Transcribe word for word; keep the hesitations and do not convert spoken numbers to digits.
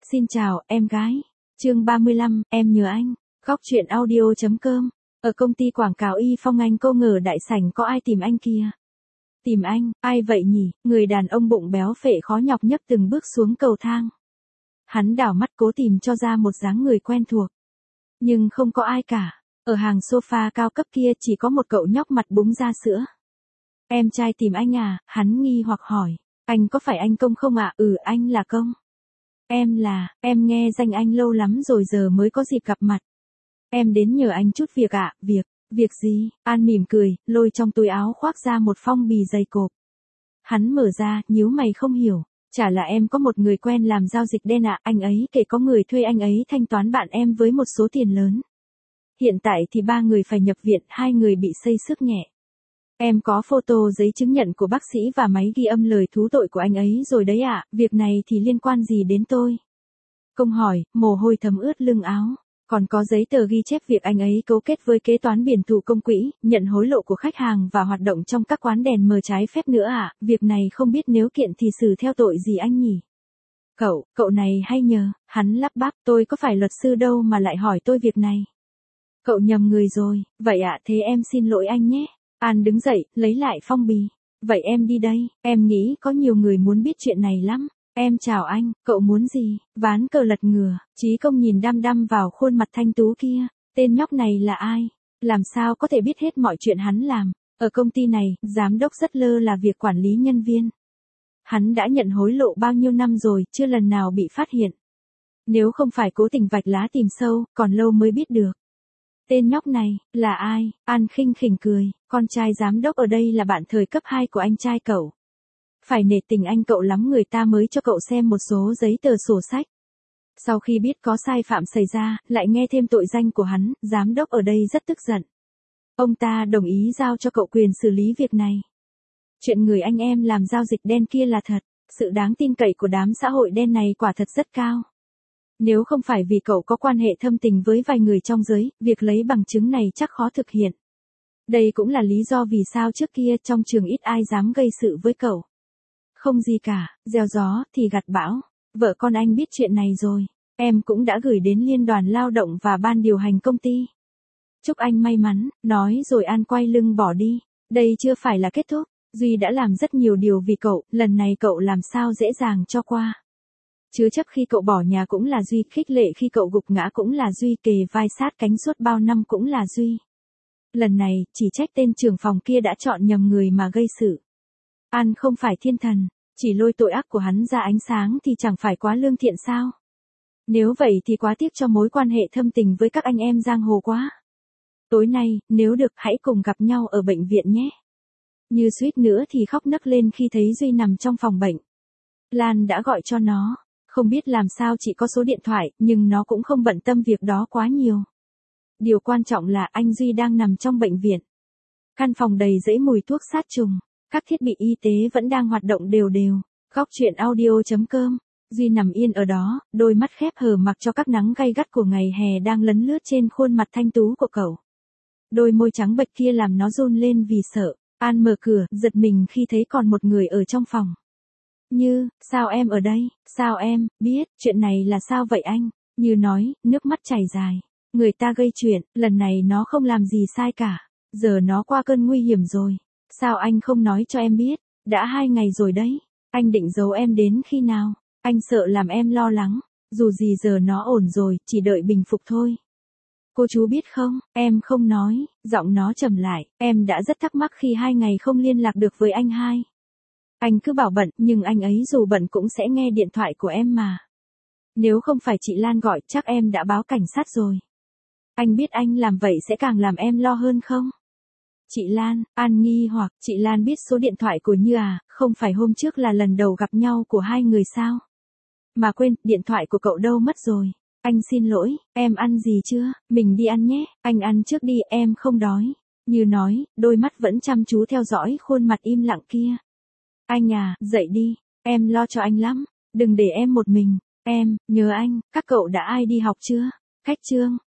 Xin chào, em gái. Chương ba mươi lăm, em nhớ anh. Góc truyện audio chấm com. Ở công ty quảng cáo Y Phong anh cô ngờ đại sảnh có ai tìm anh kia. Tìm anh, ai vậy nhỉ? Người đàn ông bụng béo phệ khó nhọc nhấc từng bước xuống cầu thang. Hắn đảo mắt cố tìm cho ra một dáng người quen thuộc. Nhưng không có ai cả. Ở hàng sofa cao cấp kia chỉ có một cậu nhóc mặt búng da sữa. Em trai tìm anh à? Hắn nghi hoặc hỏi. Anh có phải anh Công không ạ? Ừ, anh là Công. Em là, em nghe danh anh lâu lắm rồi giờ mới có dịp gặp mặt. Em đến nhờ anh chút việc ạ. Việc, việc gì? An mỉm cười, lôi trong túi áo khoác ra một phong bì dày cộp. Hắn mở ra, nhíu mày không hiểu. Chả là em có một người quen làm giao dịch đen ạ, anh ấy kể có người thuê anh ấy thanh toán bạn em với một số tiền lớn. Hiện tại thì ba người phải nhập viện, hai người bị xây xước nhẹ. Em có photo giấy chứng nhận của bác sĩ và máy ghi âm lời thú tội của anh ấy rồi đấy ạ, việc này thì liên quan gì đến tôi? Công hỏi, mồ hôi thấm ướt lưng áo. Còn có giấy tờ ghi chép việc anh ấy cấu kết với kế toán biển thủ công quỹ, nhận hối lộ của khách hàng và hoạt động trong các quán đèn mờ trái phép nữa ạ, việc này không biết nếu kiện thì xử theo tội gì anh nhỉ? Cậu, cậu này hay nhờ, hắn lắp bắp, tôi có phải luật sư đâu mà lại hỏi tôi việc này. Cậu nhầm người rồi, vậy ạ, thế em xin lỗi anh nhé. An đứng dậy, lấy lại phong bì. Vậy em đi đây, em nghĩ có nhiều người muốn biết chuyện này lắm. Em chào anh, cậu muốn gì? Ván cờ lật ngửa, Chí Công nhìn đăm đăm vào khuôn mặt thanh tú kia. Tên nhóc này là ai? Làm sao có thể biết hết mọi chuyện hắn làm? Ở công ty này, giám đốc rất lơ là việc quản lý nhân viên. Hắn đã nhận hối lộ bao nhiêu năm rồi, chưa lần nào bị phát hiện. Nếu không phải cố tình vạch lá tìm sâu, còn lâu mới biết được. Tên nhóc này, là ai? An khinh khỉnh cười, con trai giám đốc ở đây là bạn thời cấp hai của anh trai cậu. Phải nể tình anh cậu lắm người ta mới cho cậu xem một số giấy tờ sổ sách. Sau khi biết có sai phạm xảy ra, lại nghe thêm tội danh của hắn, giám đốc ở đây rất tức giận. Ông ta đồng ý giao cho cậu quyền xử lý việc này. Chuyện người anh em làm giao dịch đen kia là thật, sự đáng tin cậy của đám xã hội đen này quả thật rất cao. Nếu không phải vì cậu có quan hệ thâm tình với vài người trong giới, việc lấy bằng chứng này chắc khó thực hiện. Đây cũng là lý do vì sao trước kia trong trường ít ai dám gây sự với cậu. Không gì cả, gieo gió thì gặt bão. Vợ con anh biết chuyện này rồi. Em cũng đã gửi đến Liên đoàn Lao động và ban điều hành công ty. Chúc anh may mắn, nói rồi An quay lưng bỏ đi. Đây chưa phải là kết thúc. Duy đã làm rất nhiều điều vì cậu, lần này cậu làm sao dễ dàng cho qua. Chứa chấp khi cậu bỏ nhà cũng là Duy, khích lệ khi cậu gục ngã cũng là Duy, kề vai sát cánh suốt bao năm cũng là Duy. Lần này, chỉ trách tên trưởng phòng kia đã chọn nhầm người mà gây sự. An không phải thiên thần, chỉ lôi tội ác của hắn ra ánh sáng thì chẳng phải quá lương thiện sao? Nếu vậy thì quá tiếc cho mối quan hệ thâm tình với các anh em giang hồ quá. Tối nay, nếu được hãy cùng gặp nhau ở bệnh viện nhé. Như suýt nữa thì khóc nấc lên khi thấy Duy nằm trong phòng bệnh. Lan đã gọi cho nó. Không biết làm sao chỉ có số điện thoại, nhưng nó cũng không bận tâm việc đó quá nhiều. Điều quan trọng là anh Duy đang nằm trong bệnh viện. Căn phòng đầy rẫy mùi thuốc sát trùng. Các thiết bị y tế vẫn đang hoạt động đều đều. Góc truyện audio chấm com. Duy nằm yên ở đó, đôi mắt khép hờ mặc cho các nắng gay gắt của ngày hè đang lấn lướt trên khuôn mặt thanh tú của cậu. Đôi môi trắng bệch kia làm nó run lên vì sợ. An mở cửa, giật mình khi thấy còn một người ở trong phòng. Như, sao em ở đây? Sao em, biết, chuyện này là sao vậy anh? Như nói, nước mắt chảy dài. Người ta gây chuyện, lần này nó không làm gì sai cả. Giờ nó qua cơn nguy hiểm rồi. Sao anh không nói cho em biết? Đã hai ngày rồi đấy. Anh định giấu em đến khi nào? Anh sợ làm em lo lắng. Dù gì giờ nó ổn rồi, chỉ đợi bình phục thôi. Cô chú biết không, em không nói, giọng nó trầm lại, em đã rất thắc mắc khi hai ngày không liên lạc được với anh hai. Anh cứ bảo bận, nhưng anh ấy dù bận cũng sẽ nghe điện thoại của em mà. Nếu không phải chị Lan gọi, chắc em đã báo cảnh sát rồi. Anh biết anh làm vậy sẽ càng làm em lo hơn không? Chị Lan, An nghi hoặc, chị Lan biết số điện thoại của Như à, không phải hôm trước là lần đầu gặp nhau của hai người sao? Mà quên, điện thoại của cậu đâu mất rồi. Anh xin lỗi, em ăn gì chưa? Mình đi ăn nhé, anh ăn trước đi, em không đói. Như nói, đôi mắt vẫn chăm chú theo dõi khuôn mặt im lặng kia. Anh à, dậy đi, em lo cho anh lắm, đừng để em một mình, em, nhớ anh, các cậu đã ai đi học chưa? Khách Trương,